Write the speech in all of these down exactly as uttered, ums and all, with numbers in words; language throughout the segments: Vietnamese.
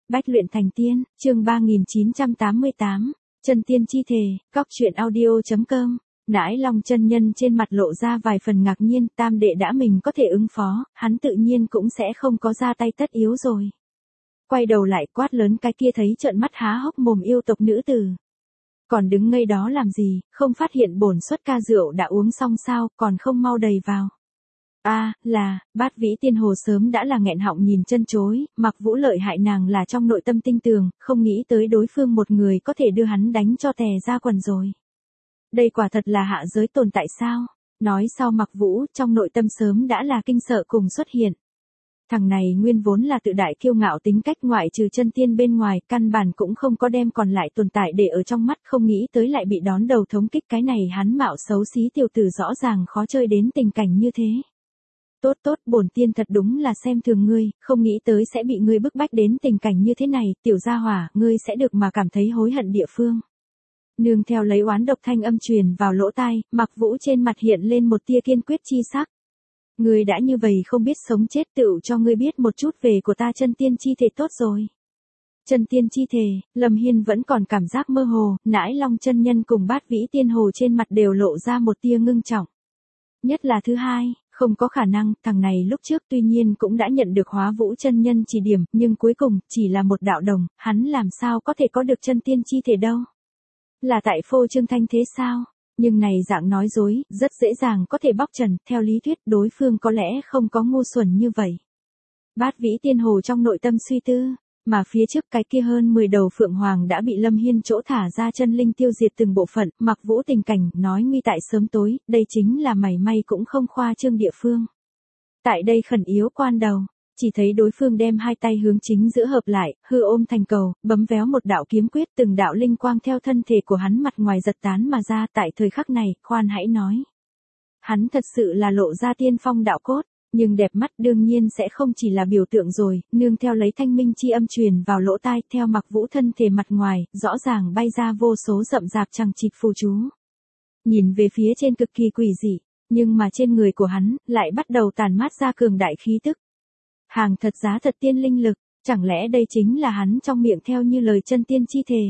Bách luyện thành tiên, chương ba nghìn chín trăm tám mươi tám, chân tiên chi thể, góc truyện audio.com. Nãi Long chân nhân trên mặt lộ ra vài phần ngạc nhiên, tam đệ đã mình có thể ứng phó, hắn tự nhiên cũng sẽ không có ra tay tất yếu rồi. Quay đầu lại quát lớn cái kia thấy trợn mắt há hốc mồm yêu tộc nữ tử. Còn đứng ngây đó làm gì, không phát hiện bổn suất ca rượu đã uống xong sao, còn không mau đầy vào. A, à, là, Bát Vĩ Tiên Hồ sớm đã là nghẹn họng nhìn chân chối, Mặc Vũ lợi hại nàng là trong nội tâm tinh tường, không nghĩ tới đối phương một người có thể đưa hắn đánh cho tè ra quần rồi. Đây quả thật là hạ giới tồn tại sao? Nói sau Mặc Vũ, trong nội tâm sớm đã là kinh sợ cùng xuất hiện. Thằng này nguyên vốn là tự đại kiêu ngạo tính cách, ngoại trừ chân tiên bên ngoài, căn bản cũng không có đem còn lại tồn tại để ở trong mắt, không nghĩ tới lại bị đón đầu thống kích, cái này hắn mạo xấu xí tiểu tử rõ ràng khó chơi đến tình cảnh như thế. Tốt tốt, bổn tiên thật đúng là xem thường ngươi, không nghĩ tới sẽ bị ngươi bức bách đến tình cảnh như thế này, tiểu gia hỏa, ngươi sẽ được mà cảm thấy hối hận địa phương. Nương theo lấy oán độc thanh âm truyền vào lỗ tai, Mặc Vũ trên mặt hiện lên một tia kiên quyết chi sắc. Ngươi đã như vậy không biết sống chết, tựu cho ngươi biết một chút về của ta chân tiên chi thể tốt rồi. Chân tiên chi thể, Lâm Hiên vẫn còn cảm giác mơ hồ, Nãi Long chân nhân cùng Bát Vĩ Tiên Hồ trên mặt đều lộ ra một tia ngưng trọng. Nhất là thứ hai, không có khả năng, thằng này lúc trước tuy nhiên cũng đã nhận được Hóa Vũ chân nhân chỉ điểm, nhưng cuối cùng, chỉ là một đạo đồng, hắn làm sao có thể có được chân tiên chi thể đâu. Là tại phô trương thanh thế sao? Nhưng này dạng nói dối, rất dễ dàng có thể bóc trần, theo lý thuyết đối phương có lẽ không có ngu xuẩn như vậy. Bát Vĩ Tiên Hồ trong nội tâm suy tư, mà phía trước cái kia hơn mười đầu phượng hoàng đã bị Lâm Hiên chỗ thả ra chân linh tiêu diệt từng bộ phận, Mặc Vũ tình cảnh, nói nguy tại sớm tối, đây chính là mảy may cũng không khoa trương địa phương. Tại đây khẩn yếu quan đầu, chỉ thấy đối phương đem hai tay hướng chính giữa hợp lại, hư ôm thành cầu, bấm véo một đạo kiếm quyết, từng đạo linh quang theo thân thể của hắn mặt ngoài giật tán mà ra. Tại thời khắc này, khoan hãy nói, hắn thật sự là lộ ra tiên phong đạo cốt, nhưng đẹp mắt đương nhiên sẽ không chỉ là biểu tượng rồi, nương theo lấy thanh minh chi âm truyền vào lỗ tai, theo Mặc Vũ thân thể mặt ngoài, rõ ràng bay ra vô số rậm rạp chằng chịt phù chú. Nhìn về phía trên cực kỳ quỷ dị, nhưng mà trên người của hắn lại bắt đầu tàn mát ra cường đại khí tức. Hàng thật giá thật tiên linh lực, chẳng lẽ đây chính là hắn trong miệng theo như lời chân tiên chi thể.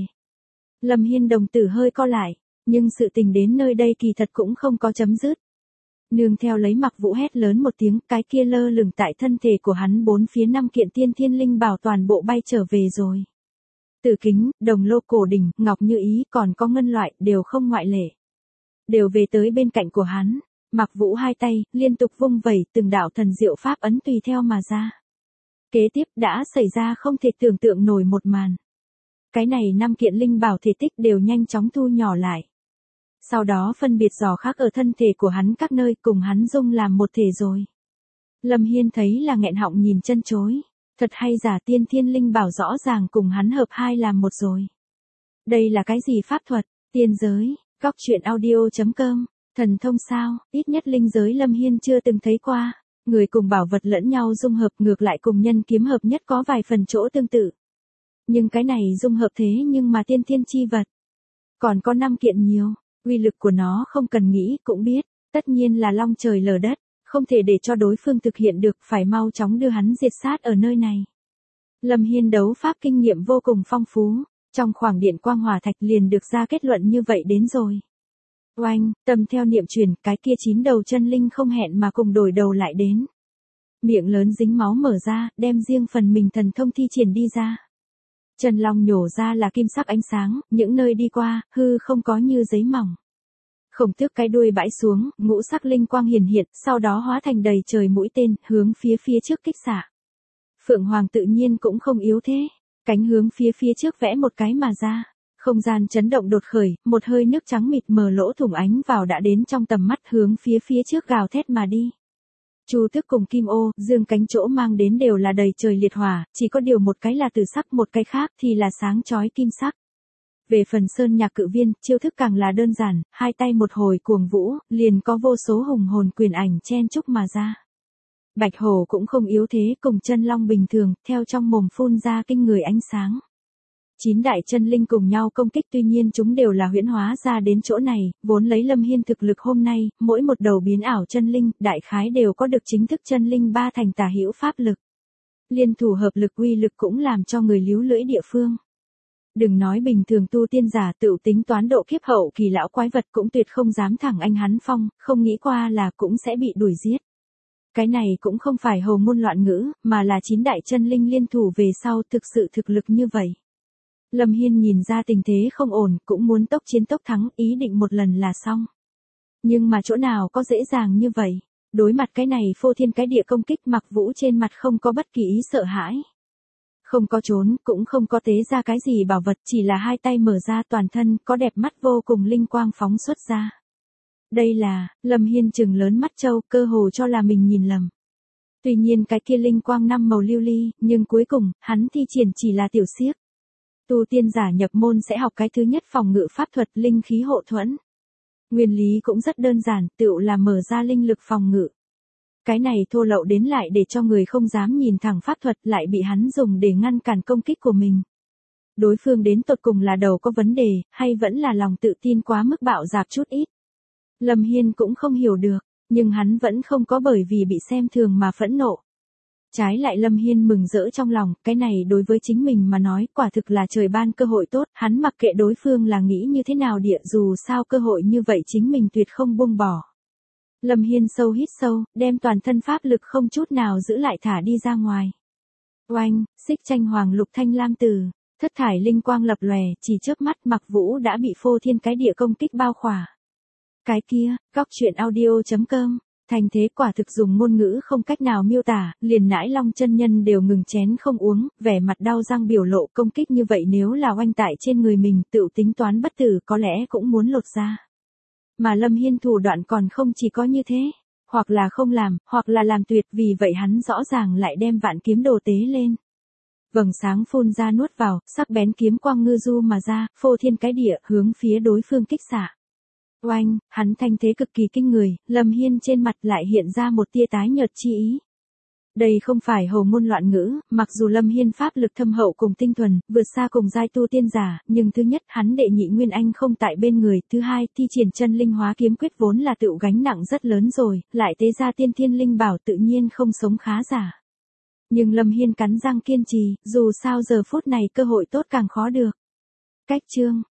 Lâm Hiên đồng tử hơi co lại, nhưng sự tình đến nơi đây kỳ thật cũng không có chấm dứt. Nương theo lấy Mặc Vũ hét lớn một tiếng, cái kia lơ lửng tại thân thể của hắn bốn phía năm kiện tiên thiên linh bảo toàn bộ bay trở về rồi. Tử kính, đồng lô cổ đỉnh, ngọc như ý, còn có ngân loại, đều không ngoại lệ. Đều về tới bên cạnh của hắn. Mặc Vũ hai tay, liên tục vung vẩy, từng đạo thần diệu pháp ấn tùy theo mà ra. Kế tiếp đã xảy ra không thể tưởng tượng nổi một màn. Cái này năm kiện linh bảo thể tích đều nhanh chóng thu nhỏ lại. Sau đó phân biệt dò khác ở thân thể của hắn các nơi, cùng hắn dung làm một thể rồi. Lâm Hiên thấy là nghẹn họng nhìn chân chối. Thật hay giả, tiên thiên linh bảo rõ ràng cùng hắn hợp hai làm một rồi. Đây là cái gì pháp thuật? Tiên giới, góc truyện audio.com. Thần thông sao, ít nhất linh giới Lâm Hiên chưa từng thấy qua. Người cùng bảo vật lẫn nhau dung hợp, ngược lại cùng nhân kiếm hợp nhất có vài phần chỗ tương tự. Nhưng cái này dung hợp thế nhưng mà tiên thiên chi vật. Còn có năm kiện nhiều, uy lực của nó không cần nghĩ cũng biết, tất nhiên là long trời lở đất, không thể để cho đối phương thực hiện được, phải mau chóng đưa hắn diệt sát ở nơi này. Lâm Hiên đấu pháp kinh nghiệm vô cùng phong phú, trong khoảng điện quang hỏa thạch liền được ra kết luận như vậy đến rồi. Oanh, tâm theo niệm truyền, cái kia chín đầu chân linh không hẹn mà cùng đổi đầu lại đến. Miệng lớn dính máu mở ra, đem riêng phần mình thần thông thi triển đi ra. Chân long nhổ ra là kim sắc ánh sáng, những nơi đi qua, hư không có như giấy mỏng. Khổng Tước cái đuôi bãi xuống, ngũ sắc linh quang hiển hiện, sau đó hóa thành đầy trời mũi tên, hướng phía phía trước kích xạ. Phượng Hoàng tự nhiên cũng không yếu thế, cánh hướng phía phía trước vẽ một cái mà ra. Không gian chấn động đột khởi, một hơi nước trắng mịt mờ lỗ thủng ánh vào đã đến trong tầm mắt, hướng phía phía trước gào thét mà đi. Chu Tước cùng Kim Ô, dương cánh chỗ mang đến đều là đầy trời liệt hỏa, chỉ có điều một cái là tử sắc, một cái khác thì là sáng chói kim sắc. Về phần Sơn Nhạc Cự Viên, chiêu thức càng là đơn giản, hai tay một hồi cuồng vũ, liền có vô số hùng hồn quyền ảnh chen chúc mà ra. Bạch Hổ cũng không yếu thế, cùng chân long bình thường, theo trong mồm phun ra kinh người ánh sáng. Chín đại chân linh cùng nhau công kích, tuy nhiên chúng đều là huyễn hóa ra đến chỗ này, vốn lấy Lâm Hiên thực lực hôm nay, mỗi một đầu biến ảo chân linh, đại khái đều có được chính thức chân linh ba thành tả hữu pháp lực. Liên thủ hợp lực uy lực cũng làm cho người líu lưỡi địa phương. Đừng nói bình thường tu tiên giả tự tính toán độ kiếp hậu kỳ lão quái vật cũng tuyệt không dám thẳng anh hắn phong, không nghĩ qua là cũng sẽ bị đuổi giết. Cái này cũng không phải hồ ngôn loạn ngữ, mà là chín đại chân linh liên thủ về sau thực sự thực lực như vậy. Lâm Hiên nhìn ra tình thế không ổn, cũng muốn tốc chiến tốc thắng, ý định một lần là xong. Nhưng mà chỗ nào có dễ dàng như vậy. Đối mặt cái này phô thiên cái địa công kích, Mặc Vũ trên mặt không có bất kỳ ý sợ hãi. Không có trốn, cũng không có tế ra cái gì bảo vật, chỉ là hai tay mở ra toàn thân, có đẹp mắt vô cùng linh quang phóng xuất ra. Đây là, Lâm Hiên trừng lớn mắt trâu, cơ hồ cho là mình nhìn lầm. Tuy nhiên cái kia linh quang năm màu lưu ly, nhưng cuối cùng, hắn thi triển chỉ là tiểu xiếc. Tu tiên giả nhập môn sẽ học cái thứ nhất phòng ngự pháp thuật linh khí hộ thuẫn. Nguyên lý cũng rất đơn giản, tựu là mở ra linh lực phòng ngự. Cái này thô lậu đến lại để cho người không dám nhìn thẳng pháp thuật, lại bị hắn dùng để ngăn cản công kích của mình. Đối phương đến tột cùng là đầu có vấn đề, hay vẫn là lòng tự tin quá mức bạo dạn chút ít. Lâm Hiên cũng không hiểu được, nhưng hắn vẫn không có bởi vì bị xem thường mà phẫn nộ. Trái lại Lâm Hiên mừng rỡ trong lòng, cái này đối với chính mình mà nói quả thực là trời ban cơ hội tốt, hắn mặc kệ đối phương là nghĩ như thế nào địa, dù sao cơ hội như vậy chính mình tuyệt không buông bỏ. Lâm Hiên sâu hít sâu, đem toàn thân pháp lực không chút nào giữ lại thả đi ra ngoài. Oanh, xích tranh hoàng lục thanh lam từ, thất thải linh quang lập lòe, chỉ chớp mắt Mặc Vũ đã bị phô thiên cái địa công kích bao khỏa. Cái kia, góc truyện audio chấm com, thành thế quả thực dùng ngôn ngữ không cách nào miêu tả, liền Nãi Long chân nhân đều ngừng chén không uống, vẻ mặt đau răng biểu lộ, công kích như vậy nếu là oanh tại trên người mình, tự tính toán bất tử có lẽ cũng muốn lột ra. Mà Lâm Hiên thủ đoạn còn không chỉ có như thế, hoặc là không làm, hoặc là làm tuyệt, vì vậy hắn rõ ràng lại đem vạn kiếm đồ tế lên. Vầng sáng phun ra nuốt vào, sắc bén kiếm quang ngư du mà ra, phô thiên cái địa, hướng phía đối phương kích xạ. Oanh, hắn thanh thế cực kỳ kinh người, Lâm Hiên trên mặt lại hiện ra một tia tái nhợt chi ý. Đây không phải hồ ngôn loạn ngữ, mặc dù Lâm Hiên pháp lực thâm hậu cùng tinh thuần, vượt xa cùng giai tu tiên giả, nhưng thứ nhất hắn đệ nhị nguyên anh không tại bên người, thứ hai thi triển chân linh hóa kiếm quyết vốn là tự gánh nặng rất lớn rồi, lại tế ra tiên thiên linh bảo tự nhiên không sống khá giả. Nhưng Lâm Hiên cắn răng kiên trì, dù sao giờ phút này cơ hội tốt càng khó được. Cách chương